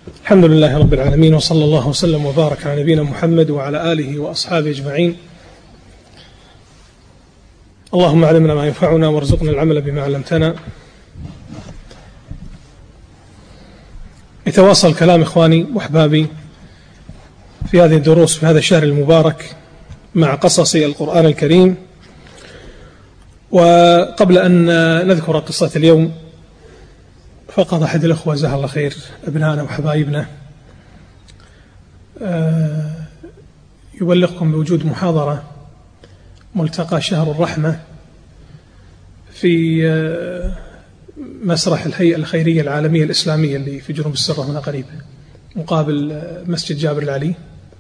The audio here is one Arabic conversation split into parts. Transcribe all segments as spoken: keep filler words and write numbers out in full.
الحمد لله رب العالمين، وصلى الله وسلم وبارك على نبينا محمد وعلى آله وأصحابه أجمعين. اللهم علمنا ما ينفعنا وارزقنا العمل بما علمتنا. يتواصل كلام إخواني وأحبابي في هذه الدروس في هذا الشهر المبارك مع قصص القرآن الكريم. وقبل أن نذكر قصة اليوم، فقد أحد الأخوة جزاه الله خير أبنائنا وحبايبنا يبلغكم بوجود محاضرة ملتقى شهر الرحمة في مسرح الهيئة الخيرية العالمية الإسلامية اللي في جنوب السرة هنا قريب مقابل مسجد جابر العلي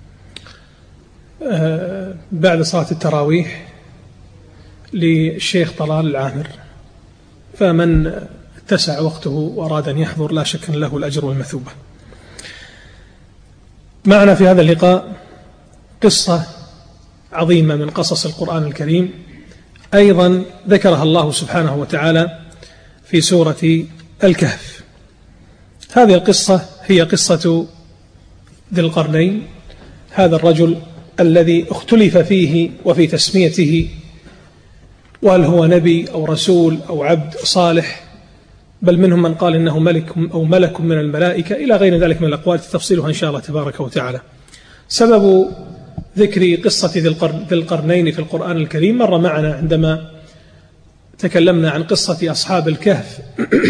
بعد صلاة التراويح للشيخ طلال العامر. فمن اتسع وقته وأراد أن يحضر لا شك له الأجر والمثوبة. معنا في هذا اللقاء قصة عظيمة من قصص القرآن الكريم، أيضا ذكرها الله سبحانه وتعالى في سورة الكهف. هذه القصة هي قصة ذي القرنين، هذا الرجل الذي اختلف فيه وفي تسميته، وهل هو نبي أو رسول أو عبد صالح، بل منهم من قال إنه ملك أو ملك من الملائكة، إلى غير ذلك من الأقوال تفصيلها إن شاء الله تبارك وتعالى. سبب ذكر قصة ذي القرنين في القرآن الكريم مر معنا عندما تكلمنا عن قصة أصحاب الكهف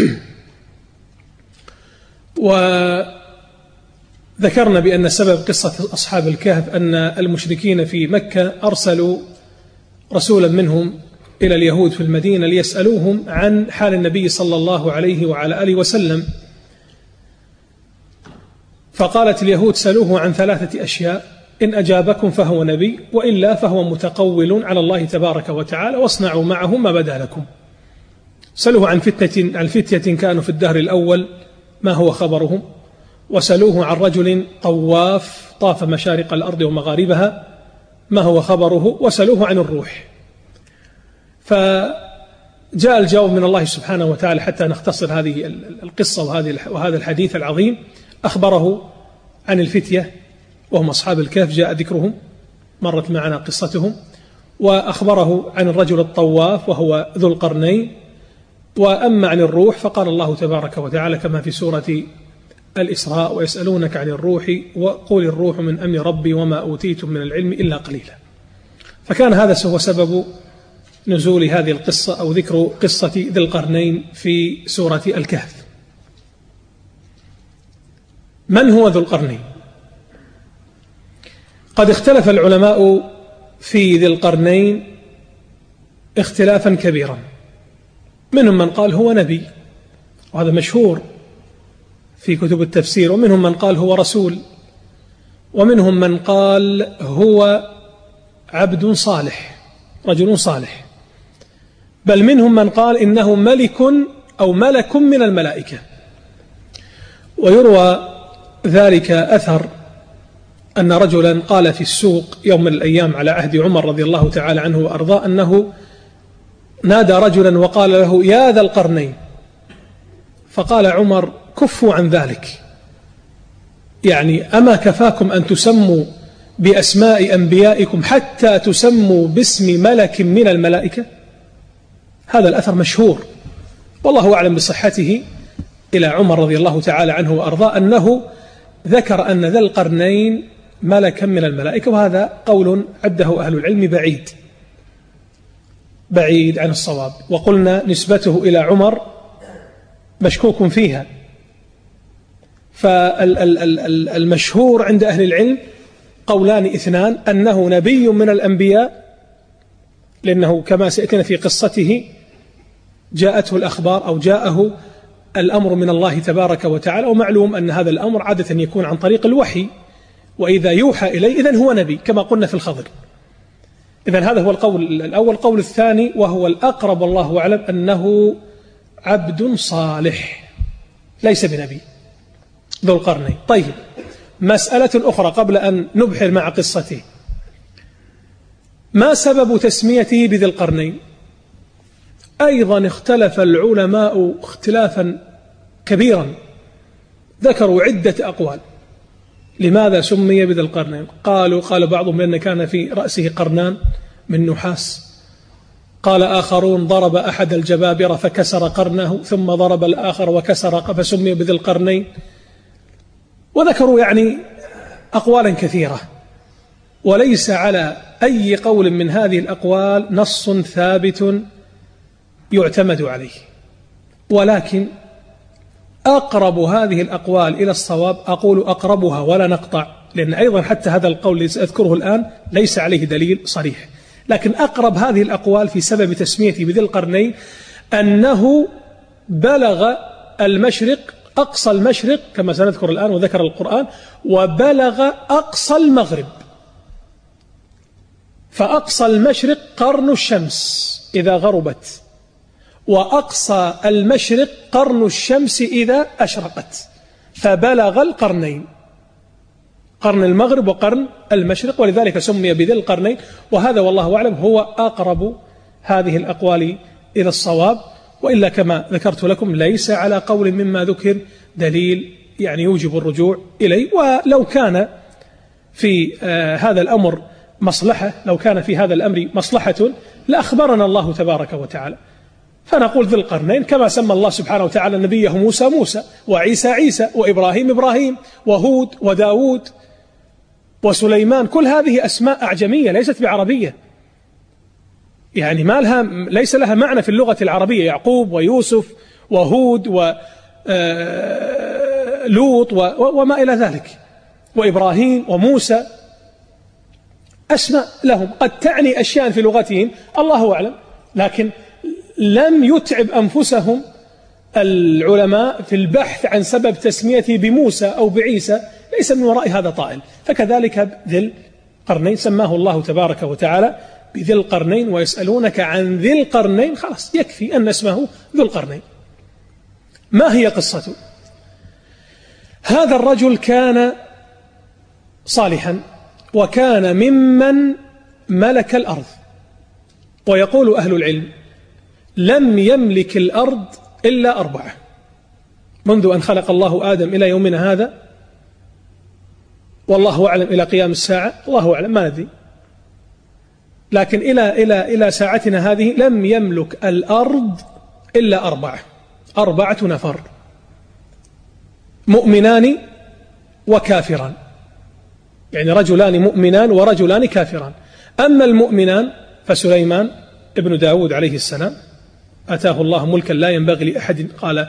وذكرنا بأن سبب قصة أصحاب الكهف أن المشركين في مكة أرسلوا رسولا منهم إلى اليهود في المدينة ليسألوهم عن حال النبي صلى الله عليه وعلى آله وسلم. فقالت اليهود: سألوه عن ثلاثة أشياء، إن أجابكم فهو نبي، وإلا فهو متقول على الله تبارك وتعالى، واصنعوا معه ما بدا لكم. سألوه عن فتنة عن فتية كانوا في الدهر الأول ما هو خبرهم، وسألوه عن رجل طواف طاف مشارق الأرض ومغاربها ما هو خبره، وسألوه عن الروح. فجاء الجواب من الله سبحانه وتعالى حتى نختصر هذه القصة وهذا الحديث العظيم. أخبره عن الفتية وهم أصحاب الكهف، جاء ذكرهم، مرت معنا قصتهم، وأخبره عن الرجل الطواف وهو ذو القرنين. وأما عن الروح فقال الله تبارك وتعالى كما في سورة الإسراء: ويسألونك عن الروح وقل الروح من أمر ربي وما أوتيتم من العلم إلا قليلا. فكان هذا هو سبب نزول هذه القصة أو ذكر قصة ذي القرنين في سورة الكهف. من هو ذو القرنين؟ قد اختلف العلماء في ذي القرنين اختلافا كبيرا. منهم من قال هو نبي، وهذا مشهور في كتب التفسير، ومنهم من قال هو رسول، ومنهم من قال هو عبد صالح، رجل صالح، بل منهم من قال إنه ملك أو ملك من الملائكة. ويروى ذلك أثر أن رجلا قال في السوق يوم من الأيام على عهد عمر رضي الله تعالى عنه وأرضاه أنه نادى رجلا وقال له: يا ذا القرنين. فقال عمر: كفوا عن ذلك، يعني أما كفاكم أن تسموا بأسماء أنبيائكم حتى تسموا باسم ملك من الملائكة؟ هذا الأثر مشهور والله أعلم بصحته إلى عمر رضي الله تعالى عنه وأرضاه أنه ذكر أن ذا القرنين ملكا من الملائكة، وهذا قول عده أهل العلم بعيد بعيد عن الصواب. وقلنا نسبته إلى عمر مشكوك فيها. فالمشهور عند أهل العلم قولان اثنان: أنه نبي من الأنبياء، لأنه كما سيأتينا في قصته جاءته الأخبار أو جاءه الأمر من الله تبارك وتعالى، ومعلوم أن هذا الأمر عادة يكون عن طريق الوحي، وإذا يوحى إليه إذن هو نبي كما قلنا في الخضر. إذن هذا هو القول الأول. القول الثاني وهو الأقرب والله أعلم أنه عبد صالح ليس بنبي ذو القرنين. طيب، مسألة أخرى قبل أن نبحر مع قصته: ما سبب تسميته بذي القرنين؟ أيضا اختلف العلماء اختلافا كبيرا ذكروا عدة أقوال لماذا سمي بذي القرنين. قالوا قال بعضهم لأن كان في رأسه قرنان من نحاس، قال آخرون ضرب أحد الجبابرة فكسر قرنه ثم ضرب الآخر وكسر فسمي بذي القرنين. وذكروا يعني أقوالا كثيرة، وليس على أي قول من هذه الأقوال نص ثابت يعتمد عليه، ولكن أقرب هذه الأقوال إلى الصواب، أقول أقربها ولا نقطع، لأن أيضا حتى هذا القول الذي سأذكره الآن ليس عليه دليل صريح، لكن أقرب هذه الأقوال في سبب تسميته بذي القرنين أنه بلغ المشرق أقصى المشرق كما سنذكر الآن وذكر القرآن، وبلغ أقصى المغرب. فأقصى المشرق قرن الشمس إذا غربت، وأقصى المشرق قرن الشمس إذا أشرقت، فبلغ القرنين، قرن المغرب وقرن المشرق، ولذلك سمي بذي القرنين. وهذا والله أعلم هو أقرب هذه الأقوال إلى الصواب، وإلا كما ذكرت لكم ليس على قول مما ذكر دليل يعني يوجب الرجوع إليه. ولو كان في آه هذا الأمر مصلحة، لو كان في هذا الأمر مصلحة لأخبرنا الله تبارك وتعالى، فنقول ذي القرنين كما سمى الله سبحانه وتعالى نبيه موسى موسى، وعيسى عيسى، وإبراهيم إبراهيم، وهود وداود وسليمان، كل هذه أسماء أعجمية ليست بعربية، يعني ما لها ليس لها معنى في اللغة العربية. يعقوب ويوسف وهود ولوط وما إلى ذلك، وإبراهيم وموسى، أسماء لهم قد تعني أشياء في لغتهم الله أعلم، لكن لم يتعب أنفسهم العلماء في البحث عن سبب تسميته بموسى أو بعيسى، ليس من وراء هذا طائل. فكذلك ذي القرنين سماه الله تبارك وتعالى بذي القرنين، ويسألونك عن ذي القرنين، خلاص يكفي أن اسمه ذو القرنين. ما هي قصته؟ هذا الرجل كان صالحا، وكان ممن ملك الأرض، ويقول أهل العلم لم يملك الأرض إلا أربعة منذ أن خلق الله آدم إلى يومنا هذا، والله أعلم إلى قيام الساعة، الله أعلم ما ندري، لكن إلى إلى إلى ساعتنا هذه لم يملك الأرض إلا أربعة أربعة نفر، مؤمنان وكافران، يعني رجلان مؤمنان ورجلان كافران. أما المؤمنان فسليمان ابن داود عليه السلام أتاه الله ملكا لا ينبغي لأحد، قال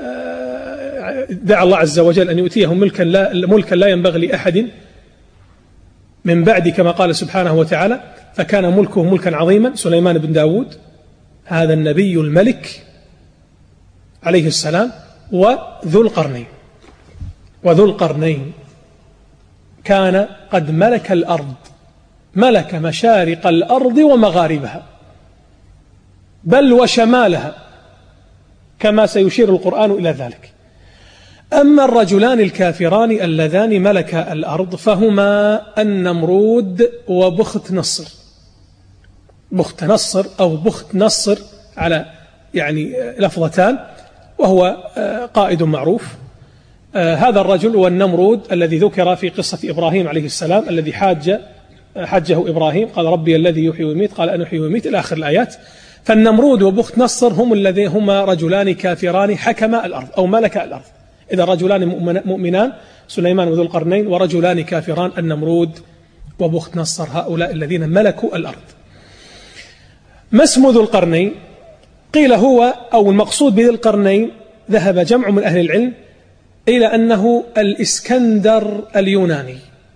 دعا الله عز وجل أن يؤتيه ملكا لا, ملكا لا ينبغي لأحد من بعد، كما قال سبحانه وتعالى، فكان ملكه ملكا عظيما. سليمان بن داود هذا النبي الملك عليه السلام. وذو القرنين وذو القرنين كان قد ملك الأرض، ملك مشارق الأرض ومغاربها، بل وشمالها، كما سيشير القرآن إلى ذلك. أما الرجلان الكافران اللذان ملكا الأرض فهما النمرود وبخت نصر. بخت نصر أو بخت نصر على يعني لفظتان، وهو قائد معروف. هذا الرجل والنمرود الذي ذكر في قصة إبراهيم عليه السلام، الذي حاج حجه إبراهيم، قال ربي الذي يحيي ويميت، قال أنا أحيي ويميت إلى آخر الآيات. فالنمرود وبخت نصر هم الذين هما رجلان كافران حكما الأرض أو ملكا الأرض. إذا رجلان مؤمنان سليمان وذو القرنين، ورجلان كافران النمرود وبخت نصر، هؤلاء الذين ملكوا الأرض. ما اسم ذو القرنين؟ قيل هو أو المقصود بذي القرنين، ذهب جمع من أهل العلم إلى أنه الإسكندر اليوناني.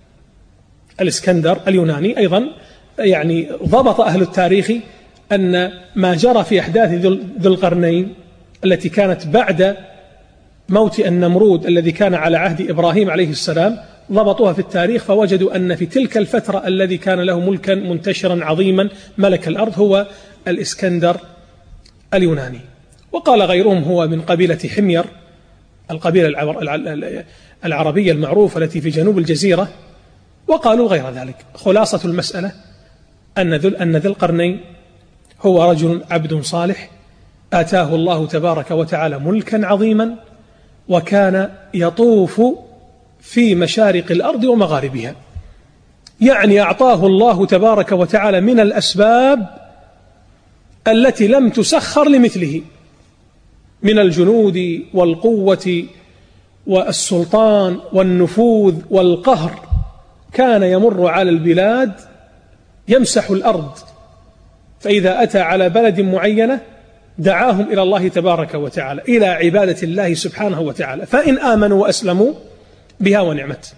الإسكندر اليوناني أيضا يعني ضبط أهل التاريخ أن ما جرى في أحداث ذو القرنين التي كانت بعد موت النمرود الذي كان على عهد إبراهيم عليه السلام، ضبطوها في التاريخ، فوجدوا أن في تلك الفترة الذي كان له ملكا منتشرا عظيما ملك الأرض هو الإسكندر اليوناني. وقال غيرهم هو من قبيلة حمير، القبيلة العربية المعروفة التي في جنوب الجزيرة، وقالوا غير ذلك. خلاصة المسألة أن ذي القرنين هو رجل عبد صالح آتاه الله تبارك وتعالى ملكا عظيما، وكان يطوف في مشارق الأرض ومغاربها، يعني أعطاه الله تبارك وتعالى من الأسباب التي لم تسخر لمثله من الجنود والقوة والسلطان والنفوذ والقهر. كان يمر على البلاد يمسح الأرض، فإذا أتى على بلد معينة دعاهم إلى الله تبارك وتعالى، إلى عبادة الله سبحانه وتعالى، فإن آمنوا وأسلموا بها ونعمت،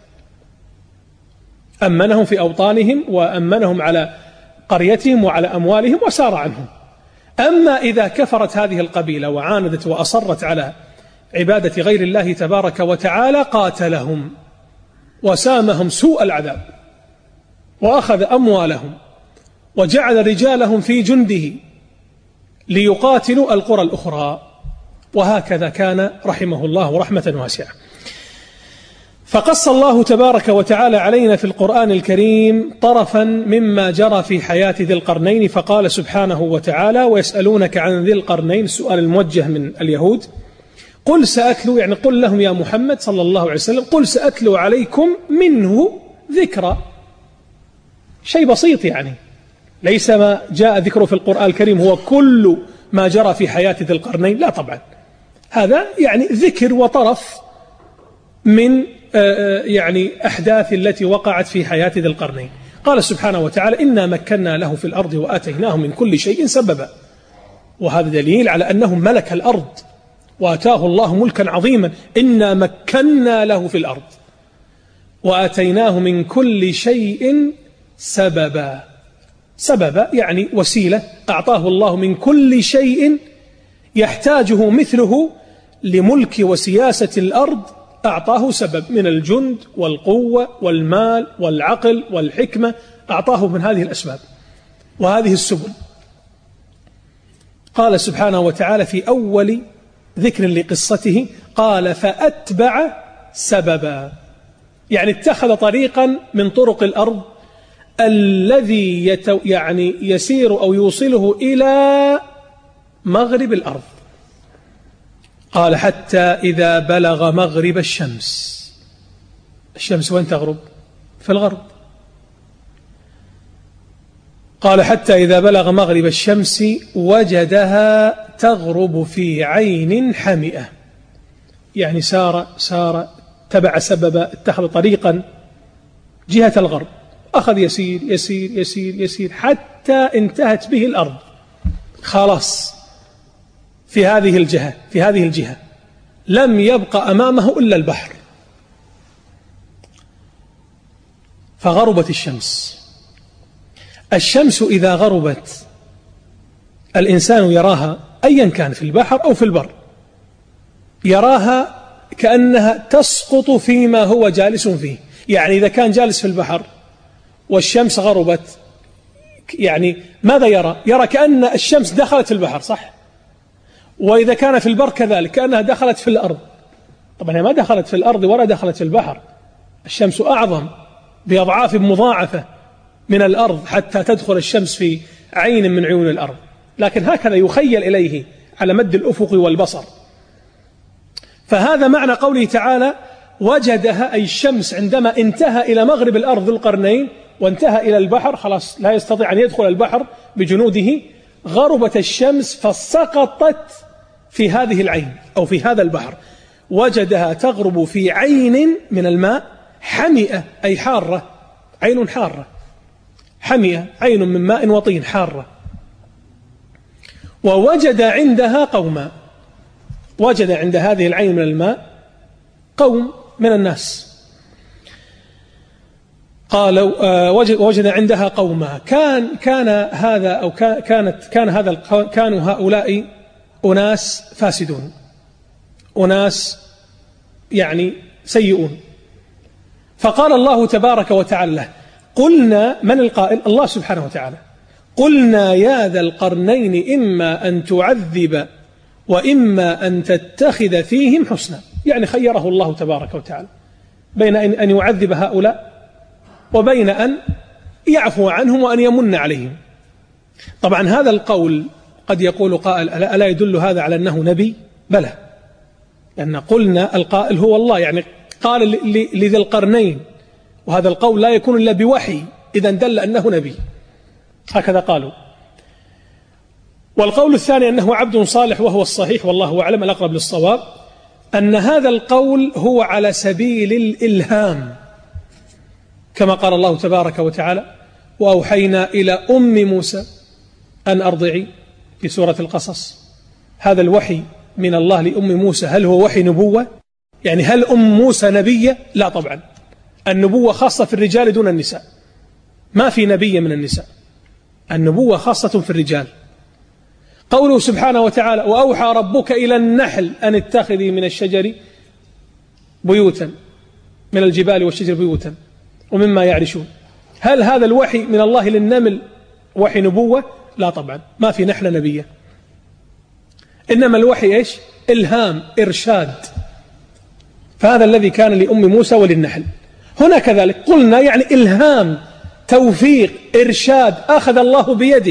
أمنهم في أوطانهم وأمنهم على قريتهم وعلى أموالهم وسار عنهم. أما إذا كفرت هذه القبيلة وعاندت وأصرت على عبادة غير الله تبارك وتعالى قاتلهم وسامهم سوء العذاب، وأخذ أموالهم وجعل رجالهم في جنده ليقاتلوا القرى الأخرى. وهكذا كان رحمه الله رحمة واسعة. فقص الله تبارك وتعالى علينا في القرآن الكريم طرفا مما جرى في حياة ذي القرنين، فقال سبحانه وتعالى: ويسألونك عن ذي القرنين، السؤال الموجه من اليهود، قل سأتلو، يعني قل لهم يا محمد صلى الله عليه وسلم، قل سأتلو عليكم منه ذكرى. شيء بسيط، يعني ليس ما جاء ذكره في القرآن الكريم هو كل ما جرى في حياة ذي القرنين، لا طبعا، هذا يعني ذكر وطرف من يعني أحداث التي وقعت في حياة ذي القرنين. قال سبحانه وتعالى: إنا مكنا له في الأرض وآتيناه من كل شيء سببا. وهذا دليل على أنه ملك الأرض وآتاه الله ملكا عظيما. إنا مكنا له في الأرض وآتيناه من كل شيء سببا. سببا يعني وسيلة، أعطاه الله من كل شيء يحتاجه مثله لملك وسياسة الأرض، أعطاه سبب من الجند والقوة والمال والعقل والحكمة، أعطاه من هذه الأسباب وهذه السبل. قال سبحانه وتعالى في أول ذكر لقصته: قال فأتبع سببا، يعني اتخذ طريقا من طرق الأرض الذي يتو يعني يسير أو يوصله إلى مغرب الأرض. قال حتى إذا بلغ مغرب الشمس. الشمس وين تغرب؟ في الغرب. قال حتى إذا بلغ مغرب الشمس وجدها تغرب في عين حمئة، يعني سار سار تبع سببا، اتخذ طريقا جهة الغرب، أخذ يسير يسير يسير يسير حتى انتهت به الأرض، خلاص في هذه الجهة في هذه الجهة لم يبقى أمامه إلا البحر. فغربت الشمس. الشمس إذا غربت الإنسان يراها أيا كان في البحر أو في البر، يراها كأنها تسقط فيما هو جالس فيه. يعني إذا كان جالس في البحر والشمس غربت، يعني ماذا يرى؟ يرى كأن الشمس دخلت في البحر، صح؟ وإذا كان في البر كذلك كأنها دخلت في الأرض. طبعا هي ما دخلت في الأرض ولا دخلت في البحر، الشمس أعظم بأضعاف مضاعفة من الأرض حتى تدخل الشمس في عين من عيون الأرض، لكن هكذا يخيل إليه على مد الأفق والبصر. فهذا معنى قوله تعالى: وجدها، أي الشمس عندما انتهى إلى مغرب الأرض ذو القرنين وانتهى إلى البحر، خلاص لا يستطيع أن يدخل البحر بجنوده، غربت الشمس فسقطت في هذه العين أو في هذا البحر. وجدها تغرب في عين من الماء حمئة، أي حارة، عين حارة، حمئة عين من ماء وطين حارة. ووجد عندها قوما، وجد عند هذه العين من الماء قوم من الناس. قالوا وجد عندها قوما، كان كان هذا أو كانت كان هذا كانوا هؤلاء أناس فاسدون، أناس يعني سيئون. فقال الله تبارك وتعالى له: قلنا، من القائل؟ الله سبحانه وتعالى، قلنا يا ذا القرنين إما أن تعذب وإما أن تتخذ فيهم حسنا. يعني خيره الله تبارك وتعالى بين أن يعذب هؤلاء وبين أن يعفو عنهم وأن يمن عليهم. طبعا هذا القول قد يقول قائل: ألا يدل هذا على أنه نبي؟ بلى، لأن قلنا القائل هو الله، يعني قال لذي القرنين، وهذا القول لا يكون إلا بوحي، إذا دل أنه نبي، هكذا قالوا. والقول الثاني أنه عبد صالح، وهو الصحيح والله أعلم الأقرب للصواب، أن هذا القول هو على سبيل الإلهام، كما قال الله تبارك وتعالى: وأوحينا إلى أم موسى أن أرضعي، في سورة القصص. هذا الوحي من الله لأم موسى هل هو وحي نبوة؟ يعني هل أم موسى نبية؟ لا طبعا، النبوة خاصة في الرجال دون النساء، ما في نبي من النساء، النبوة خاصة في الرجال. قوله سبحانه وتعالى: وأوحى ربك إلى النحل أن اتخذي من الشجر بيوتا، من الجبال والشجر بيوتا ومما يعرشون. هل هذا الوحي من الله للنمل وحي نبوة؟ لا طبعا، ما في نحلة نبية، إنما الوحي إيش؟ إلهام، إرشاد. فهذا الذي كان لأم موسى وللنحل. هنا كذلك قلنا يعني إلهام، توفيق، إرشاد، أخذ الله بيده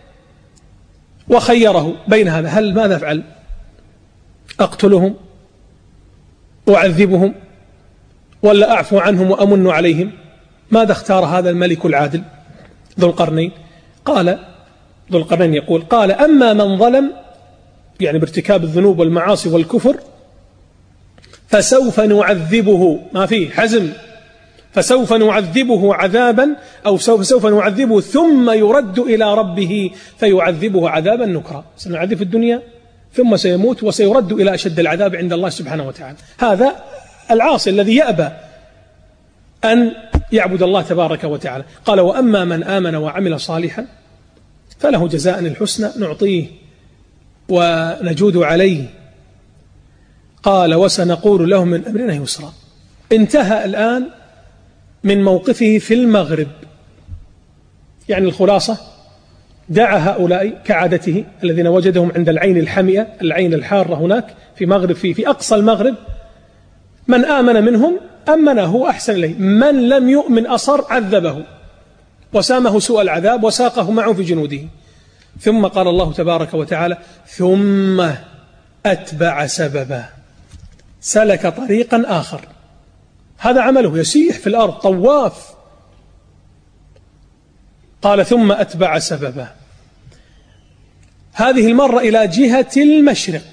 وخيره بين هذا. هل ماذا أفعل؟ أقتلهم وأعذبهم ولا أعفو عنهم وأمن عليهم؟ ماذا اختار هذا الملك العادل ذو القرنين؟ قال ذو القرنين يقول: قال أما من ظلم، يعني بارتكاب الذنوب والمعاصي والكفر، فسوف نعذبه، ما فيه حزم، فسوف نعذبه عذابا، أو سوف, سوف نعذبه ثم يرد إلى ربه فيعذبه عذابا نكرا. سنعذب في الدنيا ثم سيموت وسيرد إلى أشد العذاب عند الله سبحانه وتعالى. هذا العاصي الذي يأبى أن يعبد الله تبارك وتعالى. قال: وأما من آمن وعمل صالحا فله جزاء الحسنى نعطيه ونجود عليه. قال: وسنقول له من أمرنا يسرا. انتهى الآن من موقفه في المغرب، يعني الخلاصة: دعا هؤلاء كعادته الذين وجدهم عند العين الحمئة، العين الحارة هناك في مغرب، في, في أقصى المغرب. من آمن منهم أمنه أحسن إليه، من لم يؤمن أصر عذبه وسامه سوء العذاب وساقه معه في جنوده. ثم قال الله تبارك وتعالى: ثم أتبع سببا، سلك طريقا آخر. هذا عمله، يسيح في الأرض طواف. قال: ثم أتبع سببا، هذه المرة إلى جهة المشرق.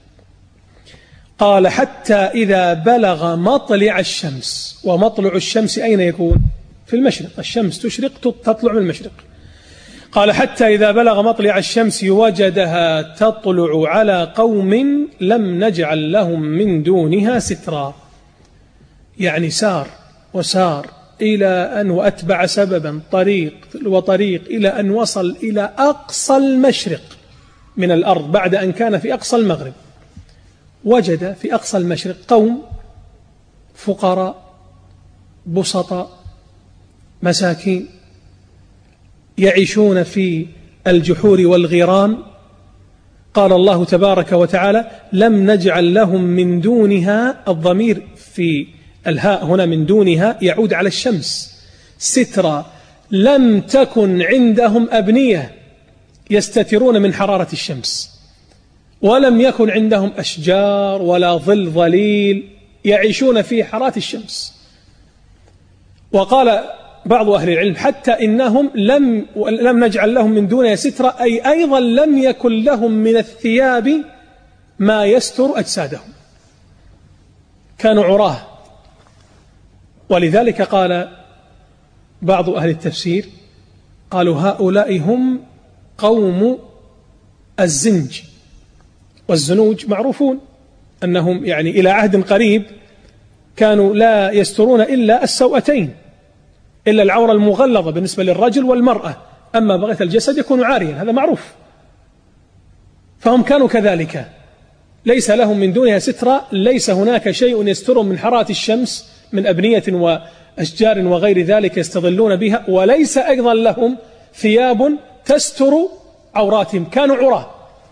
قال: حتى إذا بلغ مطلع الشمس. ومطلع الشمس أين يكون؟ في المشرق، الشمس تشرق تطلع من المشرق. قال: حتى إذا بلغ مطلع الشمس وجدها تطلع على قوم لم نجعل لهم من دونها سترا. يعني سار وسار إلى أن وأتبع سببا، طريق وطريق، إلى أن وصل إلى أقصى المشرق من الأرض بعد أن كان في أقصى المغرب. وجد في أقصى المشرق قوم فقراء بسطاء مساكين يعيشون في الجحور والغيران. قال الله تبارك وتعالى: لم نجعل لهم من دونها، الضمير في الهاء هنا من دونها يعود على الشمس، سترا، لم تكن عندهم أبنية يستترون من حرارة الشمس، ولم يكن عندهم أشجار ولا ظل ظليل يعيشون في حرارة الشمس. وقال بعض أهل العلم: حتى إنهم لم, لم نجعل لهم من دونها سترا، أي أيضا لم يكن لهم من الثياب ما يستر أجسادهم، كانوا عراه. ولذلك قال بعض أهل التفسير، قالوا: هؤلاء هم قوم الزنج. والزنوج معروفون أنهم يعني إلى عهد قريب كانوا لا يسترون إلا السوأتين، إلا العورة المغلظة بالنسبة للرجل والمرأة، أما بقية الجسد يكون عاريا، هذا معروف. فهم كانوا كذلك، ليس لهم من دونها سترة، ليس هناك شيء يسترهم من حرارة الشمس من أبنية وأشجار وغير ذلك يستظلون بها، وليس أيضا لهم ثياب تستر عوراتهم، كانوا عراه.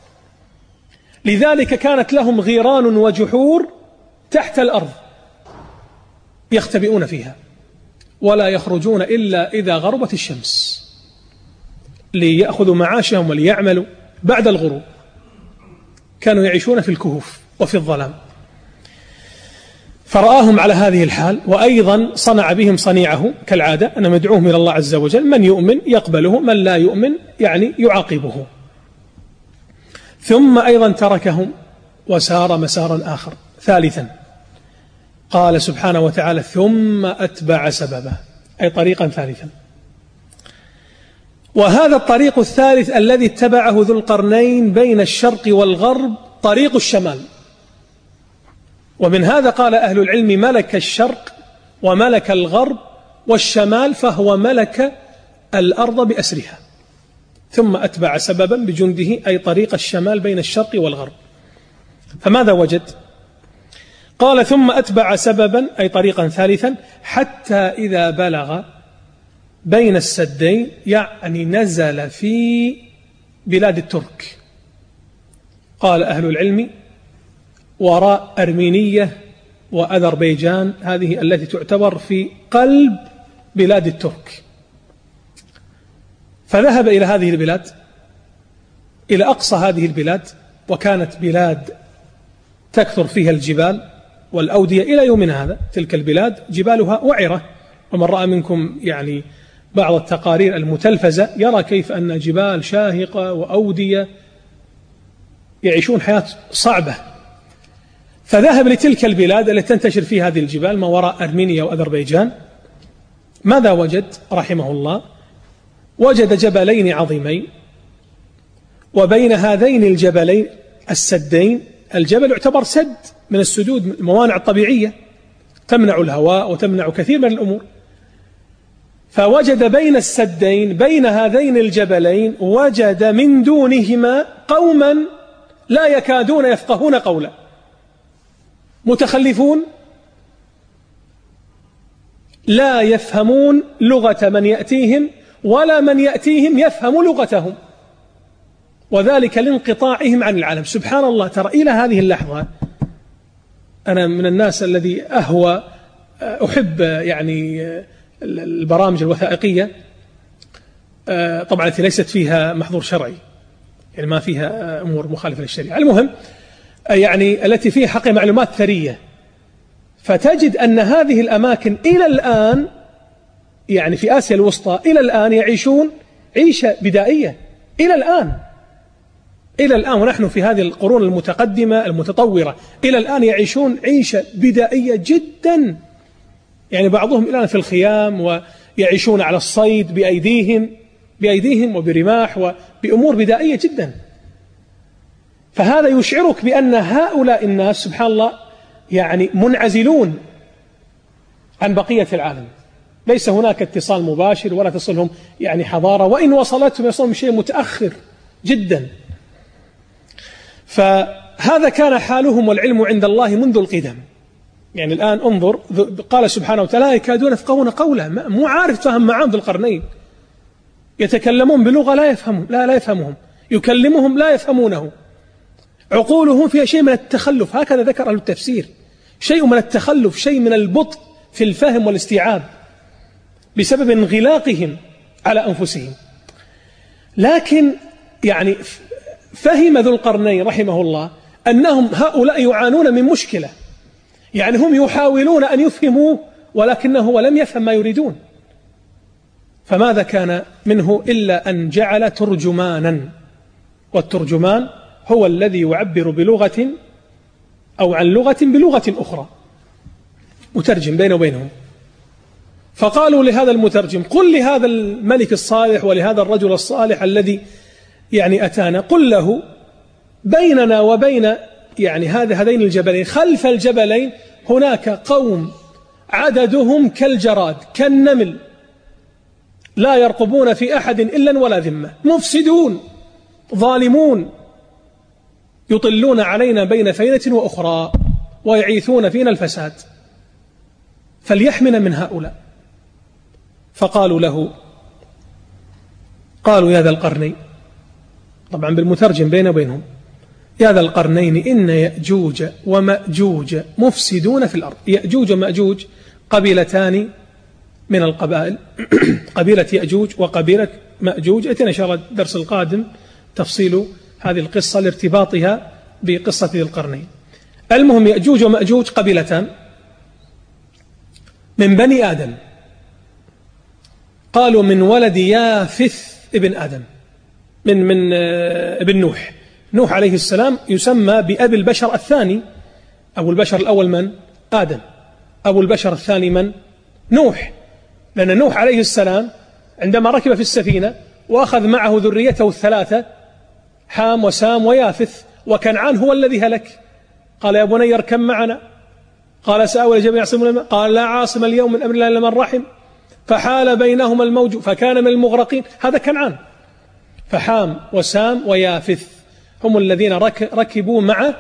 لذلك كانت لهم غيران وجحور تحت الأرض يختبئون فيها، ولا يخرجون إلا إذا غربت الشمس ليأخذوا معاشهم وليعملوا بعد الغروب. كانوا يعيشون في الكهوف وفي الظلام. فرآهم على هذه الحال، وأيضا صنع بهم صنيعه كالعادة، أن مدعوهم إلى الله عز وجل، من يؤمن يقبله، من لا يؤمن يعني يعاقبه. ثم أيضا تركهم وسار مسارا آخر ثالثا. قال سبحانه وتعالى: ثم أتبع سببا، أي طريقا ثالثا. وهذا الطريق الثالث الذي اتبعه ذو القرنين بين الشرق والغرب طريق الشمال. ومن هذا قال أهل العلم: ملك الشرق وملك الغرب، والشمال فهو ملك الأرض بأسرها. ثم أتبع سببا بجنده، أي طريق الشمال بين الشرق والغرب. فماذا وجد؟ قال: ثم أتبع سببا، أي طريقا ثالثا، حتى إذا بلغ بين السدين، يعني نزل في بلاد الترك. قال أهل العلم: وراء أرمينية وأذربيجان، هذه التي تعتبر في قلب بلاد الترك. فذهب إلى هذه البلاد، إلى أقصى هذه البلاد، وكانت بلاد تكثر فيها الجبال والأودية إلى يومنا هذا. تلك البلاد جبالها وعرة، ومن رأى منكم يعني بعض التقارير المتلفزة يرى كيف أن جبال شاهقة وأودية، يعيشون حياة صعبة. فذهب لتلك البلاد التي تنتشر فيها هذه الجبال، ما وراء أرمينيا وأذربيجان. ماذا وجد رحمه الله؟ وجد جبلين عظيمين، وبين هذين الجبلين السدين. الجبل يعتبر سد من السدود، الموانع الطبيعية تمنع الهواء وتمنع كثير من الأمور. فوجد بين السدين، بين هذين الجبلين، وجد من دونهما قوما لا يكادون يفقهون قولا، متخلفون لا يفهمون لغة من يأتيهم، ولا من يأتيهم يفهم لغتهم، وذلك لانقطاعهم عن العالم. سبحان الله، ترى إلى هذه اللحظة أنا من الناس الذي أهوى أحب يعني البرامج الوثائقية، طبعا التي ليست فيها محظور شرعي، يعني ما فيها أمور مخالفة للشريعة، المهم يعني التي فيها حق معلومات ثرية. فتجد أن هذه الأماكن إلى الآن، يعني في آسيا الوسطى إلى الآن يعيشون عيشة بدائية إلى الآن، إلى الآن ونحن في هذه القرون المتقدمة المتطورة، إلى الآن يعيشون عيشة بدائية جدا. يعني بعضهم الآن في الخيام، ويعيشون على الصيد بأيديهم بأيديهم وبرماح وبأمور بدائية جدا. فهذا يشعرك بأن هؤلاء الناس سبحان الله يعني منعزلون عن بقية العالم، ليس هناك اتصال مباشر ولا تصلهم يعني حضارة، وإن وصلتهم يصلهم شيء متأخر جدا. فهذا كان حالهم، والعلم عند الله منذ القدم. يعني الآن انظر، قال سبحانه وتعالى: يكادون يفقهون قولا، مو عارف فهم معهم ذو القرنين، يتكلمون بلغة لا يفهمون لا لا يفهمهم، يكلمهم لا يفهمونه، عقولهم فيها شيء من التخلف. هكذا ذكر أهل التفسير، شيء من التخلف، شيء من البطء في الفهم والاستيعاب بسبب انغلاقهم على أنفسهم. لكن يعني فهم ذو القرنين رحمه الله أنهم هؤلاء يعانون من مشكلة، يعني هم يحاولون أن يفهموه ولكنه هو لم يفهم ما يريدون. فماذا كان منه إلا أن جعل ترجمانا، والترجمان هو الذي يعبر بلغة أو عن لغة بلغة أخرى، مترجم بينه وبينهم. فقالوا لهذا المترجم: قل لهذا الملك الصالح ولهذا الرجل الصالح الذي يعني أتانا، قل له بيننا وبين يعني هذا هذين الجبلين، خلف الجبلين هناك قوم عددهم كالجراد كالنمل، لا يرقبون في أحد إلا ولا ذمة، مفسدون ظالمون، يطلون علينا بين فينة وأخرى ويعيثون فينا الفساد، فليحمنا من هؤلاء. فقالوا له، قالوا: يا ذا القرنين، طبعا بالمترجم بينه وبينهم، يا ذا القرنين إن يأجوج ومأجوج مفسدون في الأرض. يأجوج ومأجوج قبيلتان من القبائل، قبيلة يأجوج وقبيلة مأجوج. أتينا إن شاء الله الدرس القادم تفصيل هذه القصة لارتباطها بقصة ذي القرنين. المهم، يأجوج ومأجوج قبيلتان، من بني آدم. قالوا من ولد يافث ابن آدم، من من ابن نوح. نوح عليه السلام يسمى بأبي البشر الثاني. أبو البشر الأول من؟ آدم. أبو البشر الثاني من؟ نوح. لأن نوح عليه السلام عندما ركب في السفينة وأخذ معه ذريته الثلاثة حام وسام ويافث، وكنعان هو الذي هلك، قال يا بني اركب معنا، قال سآوي إلى جبل يعصمني من الماء، قال لا عاصم اليوم من أمر الله إلا من رحم، فحال بينهما الموج فكان من المغرقين. هذا كنعان. فحام وسام ويافث هم الذين ركبوا مع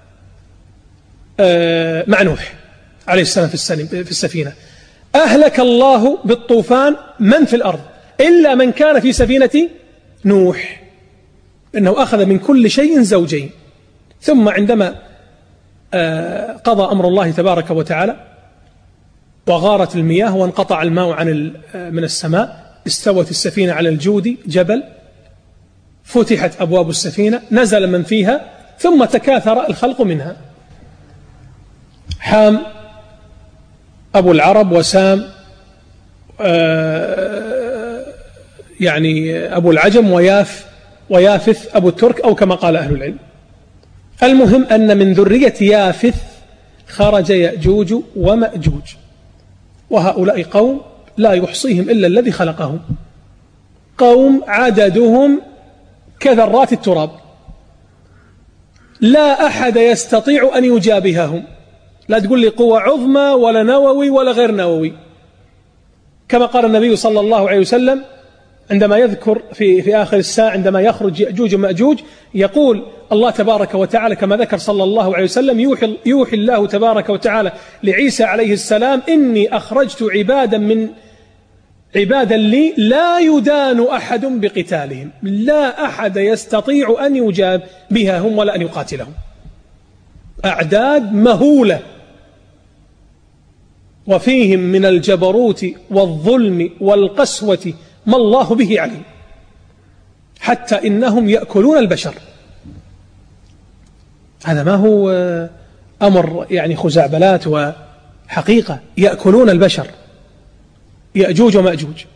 مع نوح عليه السلام في السفينة. أهلك الله بالطوفان من في الأرض إلا من كان في سفينة نوح، إنه أخذ من كل شيء زوجين. ثم عندما قضى أمر الله تبارك وتعالى وغارت المياه وانقطع الماء عن من السماء، استوت السفينة على الجودي جبل، فتحت أبواب السفينة، نزل من فيها، ثم تكاثر الخلق منها. حام أبو العرب، وسام يعني أبو العجم، وياف ويافث أبو الترك، أو كما قال أهل العلم. المهم أن من ذرية يافث خرج يأجوج ومأجوج، وهؤلاء قوم لا يحصيهم إلا الذي خلقهم، قوم عددهم كذرات التراب، لا أحد يستطيع أن يجابههم. لا تقول لي قوة عظمى ولا نووي ولا غير نووي، كما قال النبي صلى الله عليه وسلم عندما يذكر في في آخر الساعة عندما يخرج يأجوج ومأجوج، يقول الله تبارك وتعالى كما ذكر صلى الله عليه وسلم: يوحي, يوحي الله تبارك وتعالى لعيسى عليه السلام: إني أخرجت عبادا من عبادا لي لا يدان أحد بقتالهم، لا أحد يستطيع أن يجاب بها هم ولا أن يقاتلهم. أعداد مهولة، وفيهم من الجبروت والظلم والقسوة ما الله به عليم، حتى إنهم يأكلون البشر. هذا ما هو أمر يعني خزعبلات وحقيقة، يأكلون البشر يأجوج ومأجوج.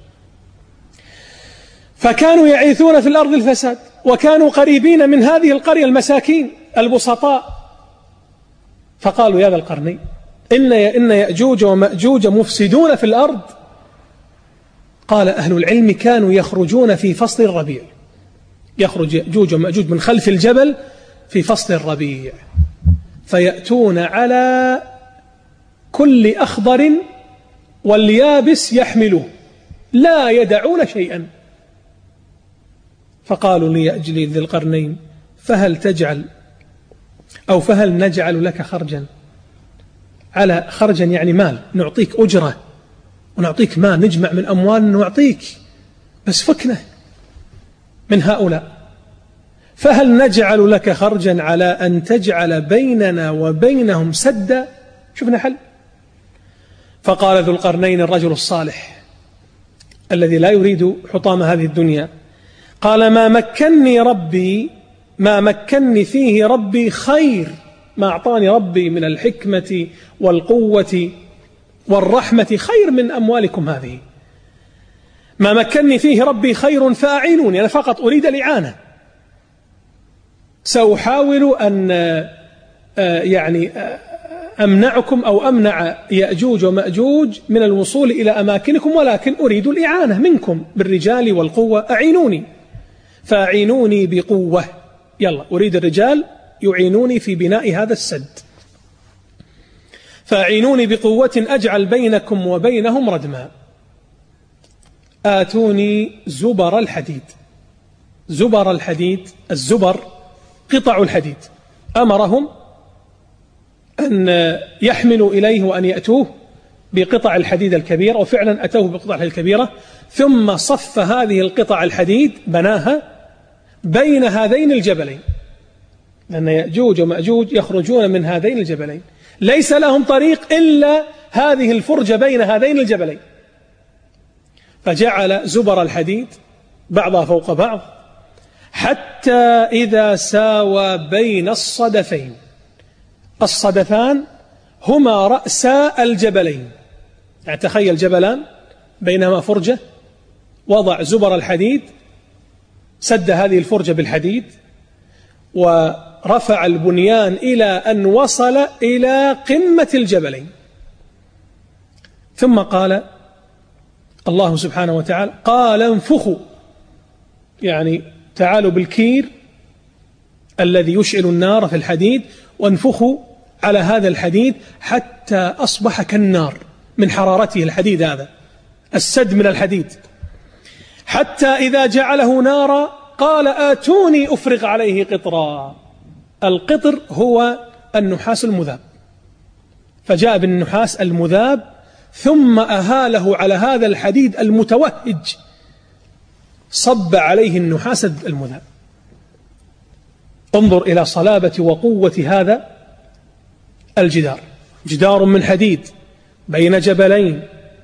فكانوا يعيثون في الأرض الفساد، وكانوا قريبين من هذه القرية المساكين البسطاء. فقالوا يا ذا القرنين إن إن يأجوج ومأجوج مفسدون في الأرض. قال أهل العلم: كانوا يخرجون في فصل الربيع، يخرج يأجوج ومأجوج من خلف الجبل في فصل الربيع، فيأتون على كل أخضر واليابس يحملوه، لا يدعون شيئا. فقالوا ليأجل ذي القرنين: فهل تجعل أو فهل نجعل لك خرجا على خرجا يعني مال، نعطيك أجرة ونعطيك مال، نجمع من أموال نعطيك، بس فكنا من هؤلاء. فهل نجعل لك خرجا على أن تجعل بيننا وبينهم سدا؟ شفنا حل. فقال ذو القرنين الرجل الصالح الذي لا يريد حطام هذه الدنيا، قال: ما مكنني ربي ما مكنني فيه ربي خير، ما أعطاني ربي من الحكمة والقوة والرحمة خير من أموالكم هذه. ما مكنني فيه ربي خير فأعينوني، أنا فقط أريد الإعانة. سأحاول أن يعني أمنعكم أو أمنع يأجوج ومأجوج من الوصول إلى أماكنكم، ولكن أريد الإعانة منكم بالرجال والقوة، أعينوني. فأعينوني بقوة، يلا أريد الرجال يعينوني في بناء هذا السد. فأعينوني بقوة أجعل بينكم وبينهم ردما. آتوني زبر الحديد. زبر الحديد، الزبر قطع الحديد. أمرهم أن يحملوا إليه وأن يأتوه بقطع الحديد الكبيرة، وفعلا أتوه بقطع الحديد الكبيرة، ثم صف هذه القطع الحديد بناها بين هذين الجبلين، لأن يأجوج ومأجوج يخرجون من هذين الجبلين، ليس لهم طريق إلا هذه الفرجة بين هذين الجبلين. فجعل زبر الحديد بعضها فوق بعض حتى إذا ساوى بين الصدفين. الصدفان هما رأسا الجبلين، يعني تخيل جبلان بينهما فرجة، وضع زبر الحديد، سد هذه الفرجة بالحديد، ورفع البنيان إلى أن وصل إلى قمة الجبلين. ثم قال الله سبحانه وتعالى: قال انفخوا، يعني تعالوا بالكير الذي يشعل النار في الحديد، وانفخوا على هذا الحديد حتى أصبح كالنار من حرارته. الحديد هذا السد من الحديد، حتى إذا جعله نارا قال آتوني أفرغ عليه قطرا. القطر هو النحاس المذاب، فجاء بالنحاس المذاب ثم أهاله على هذا الحديد المتوهج، صب عليه النحاس المذاب. انظر إلى صلابة وقوة هذا الجدار، جدار من حديد بين جبلين،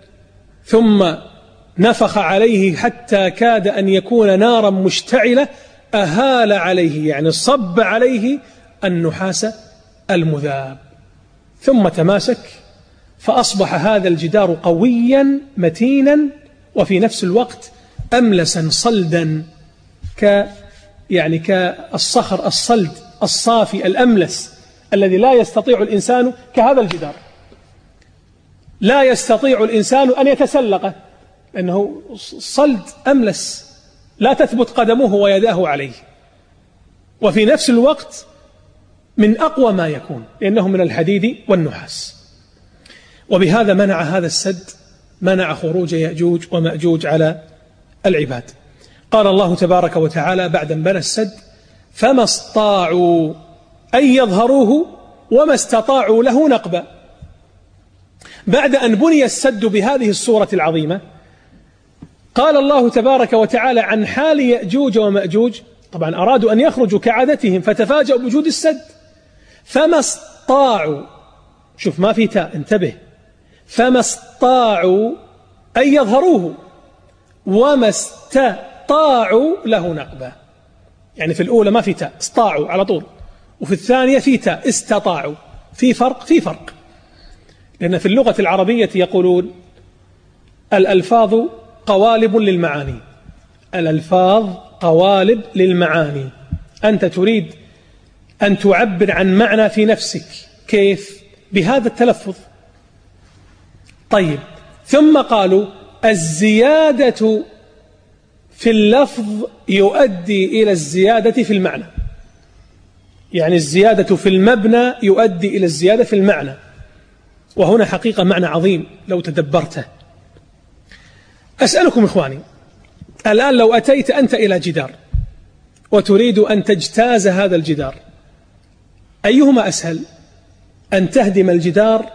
ثم نفخ عليه حتى كاد أن يكون نارا مشتعلة، أهال عليه يعني صب عليه النحاس المذاب، ثم تماسك فأصبح هذا الجدار قويا متينا، وفي نفس الوقت أملسا صلدا، ك يعني كالصخر الصلد الصافي الأملس الذي لا يستطيع الإنسان، كهذا الجدار لا يستطيع الإنسان أن يتسلقه، لأنه صلد أملس لا تثبت قدمه ويداه عليه، وفي نفس الوقت من أقوى ما يكون لأنه من الحديد والنحاس. وبهذا منع هذا السد، منع خروج يأجوج ومأجوج على العباد. قال الله تبارك وتعالى بعد أن بنى السد: فما استطاعوا أن يظهروه وما استطاعوا له نقبا. بعد أن بني السد بهذه الصورة العظيمة، قال الله تبارك وتعالى عن حال يأجوج ومأجوج. طبعا أرادوا أن يخرجوا كعادتهم فتفاجأوا بوجود السد. فما استطاعوا، شوف ما في تاء، انتبه، فما استطاعوا أن يظهروه وما استطاعوا له نقبا. يعني في الأولى ما في تاء، استطاعوا على طول، وفي الثانية في تاء، استطاعوا. في فرق في فرق لأن في اللغة العربية يقولون الألفاظ قوالب للمعاني. الألفاظ قوالب للمعاني. أنت تريد أن تعبر عن معنى في نفسك، كيف؟ بهذا التلفظ. طيب، ثم قالوا الزيادة في اللفظ يؤدي إلى الزيادة في المعنى، يعني الزيادة في المبنى يؤدي إلى الزيادة في المعنى. وهنا حقيقة معنى عظيم لو تدبرته. أسألكم إخواني، الآن لو أتيت أنت إلى جدار وتريد أن تجتاز هذا الجدار، أيهما أسهل؟ أن تهدم الجدار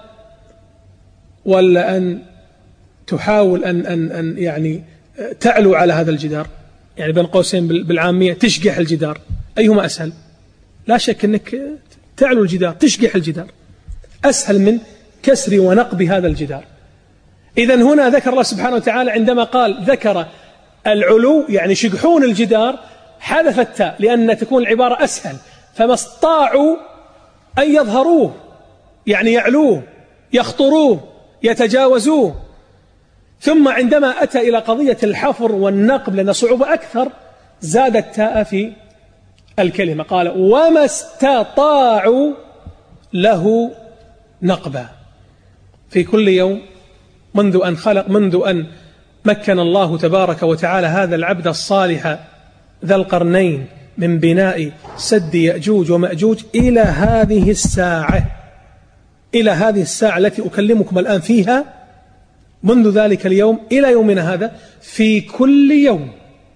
ولا أن تحاول أن, أن, أن يعني تعلو على هذا الجدار؟ يعني بين قوسين بالعامية تشقح الجدار، أيهما أسهل؟ لا شك أنك تعلو الجدار، تشقح الجدار أسهل من كسر ونقب هذا الجدار. إذن هنا ذكر الله سبحانه وتعالى عندما قال ذكر العلو يعني شقحون الجدار، حذف التاء لأن تكون العبارة أسهل. فما استطاعوا أن يظهروه يعني يعلوه، يخطروه، يتجاوزوه. ثم عندما أتى إلى قضية الحفر والنقب لأن صعوبة أكثر، زاد التاء في الكلمة، قال وما استطاعوا له نقبا. في كل يوم منذ أن خلق منذ أن مكن الله تبارك وتعالى هذا العبد الصالح ذا القرنين من بناء سد يأجوج ومأجوج إلى هذه الساعة، إلى هذه الساعة التي أكلمكم الآن فيها، منذ ذلك اليوم إلى يومنا هذا، في كل يوم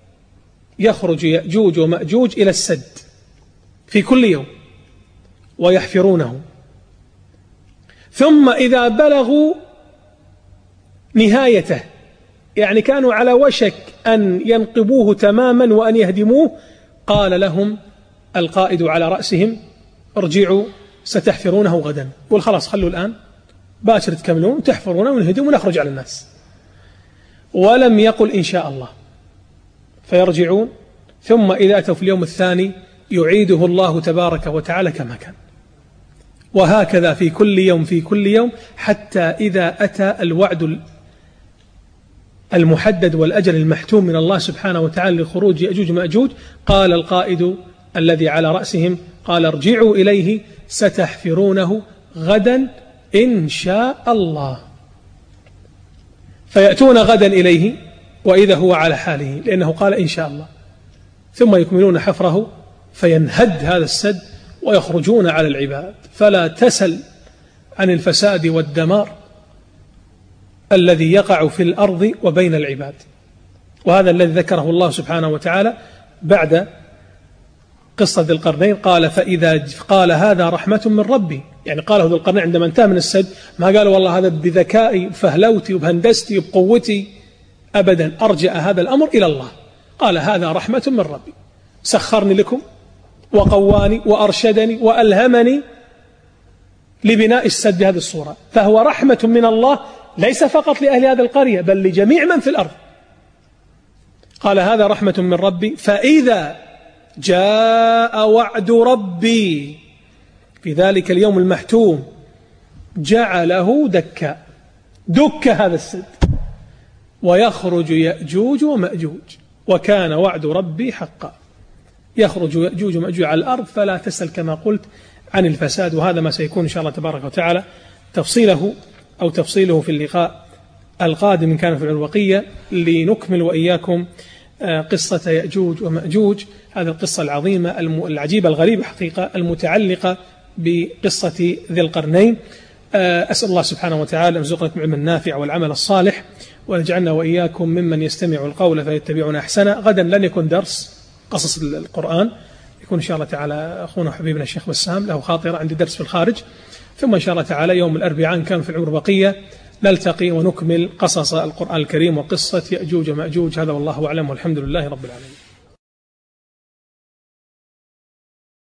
يخرج يأجوج ومأجوج إلى السد في كل يوم ويحفرونه، ثم إذا بلغوا نهايته يعني كانوا على وشك أن ينقبوه تماما وأن يهدموه، قال لهم القائد على رأسهم ارجعوا ستحفرونه غدا. قل خلاص خلوا الآن باشر تكملون تحفرونه ونهدم ونخرج على الناس. ولم يقل إن شاء الله، فيرجعون ثم إذا أتوا في اليوم الثاني يعيده الله تبارك وتعالى كما كان. وهكذا في كل يوم في كل يوم، حتى إذا أتى الوعد المحدد والأجل المحتوم من الله سبحانه وتعالى لخروج يأجوج مأجوج، قال القائد الذي على رأسهم قال ارجعوا إليه ستحفرونه غدا إن شاء الله. فيأتون غدا إليه وإذا هو على حاله، لأنه قال إن شاء الله، ثم يكملون حفره فينهد هذا السد ويخرجون على العباد، فلا تسل عن الفساد والدمار الذي يقع في الأرض وبين العباد. وهذا الذي ذكره الله سبحانه وتعالى بعد قصة ذي القرنين، قال فإذا قال هذا رحمة من ربي، يعني قاله ذو القرنين عندما انتهى من السد، ما قال والله هذا بذكائي وفهلوتي وبهندستي وبقوتي، أبدا، أرجع هذا الأمر إلى الله، قال هذا رحمة من ربي، سخرني لكم وقواني وأرشدني وألهمني لبناء السد بهذه الصورة، فهو رحمة من الله ليس فقط لأهل هذه القرية بل لجميع من في الأرض. قال هذا رحمة من ربي، فإذا جاء وعد ربي في ذلك اليوم المحتوم جعله دكا، دك هذا السد ويخرج يأجوج ومأجوج، وكان وعد ربي حقا. يخرج يأجوج ومأجوج على الأرض، فلا تسأل كما قلت عن الفساد. وهذا ما سيكون إن شاء الله تبارك وتعالى تفصيله أو تفصيله في اللقاء القادم إن كان في البقية، لنكمل وإياكم قصة يأجوج ومأجوج، هذه القصة العظيمة العجيبة الغريبة حقيقة المتعلقة بقصة ذي القرنين. أسأل الله سبحانه وتعالى أن يرزقكم العلم النافع والعمل الصالح، ويجعلنا وإياكم ممن يستمع القول فيتبعون أحسنه. غدا لن يكون درس قصص القرآن، يكون إن شاء الله تعالى أخونا وحبيبنا الشيخ بسام له خاطرة عندي درس في الخارج، ثم إن شاء الله تعالى يوم الأربعاء كان في العمر بقية نلتقي ونكمل قصص القرآن الكريم وقصة يأجوج ومأجوج. هذا والله أعلم، والحمد لله رب العالمين.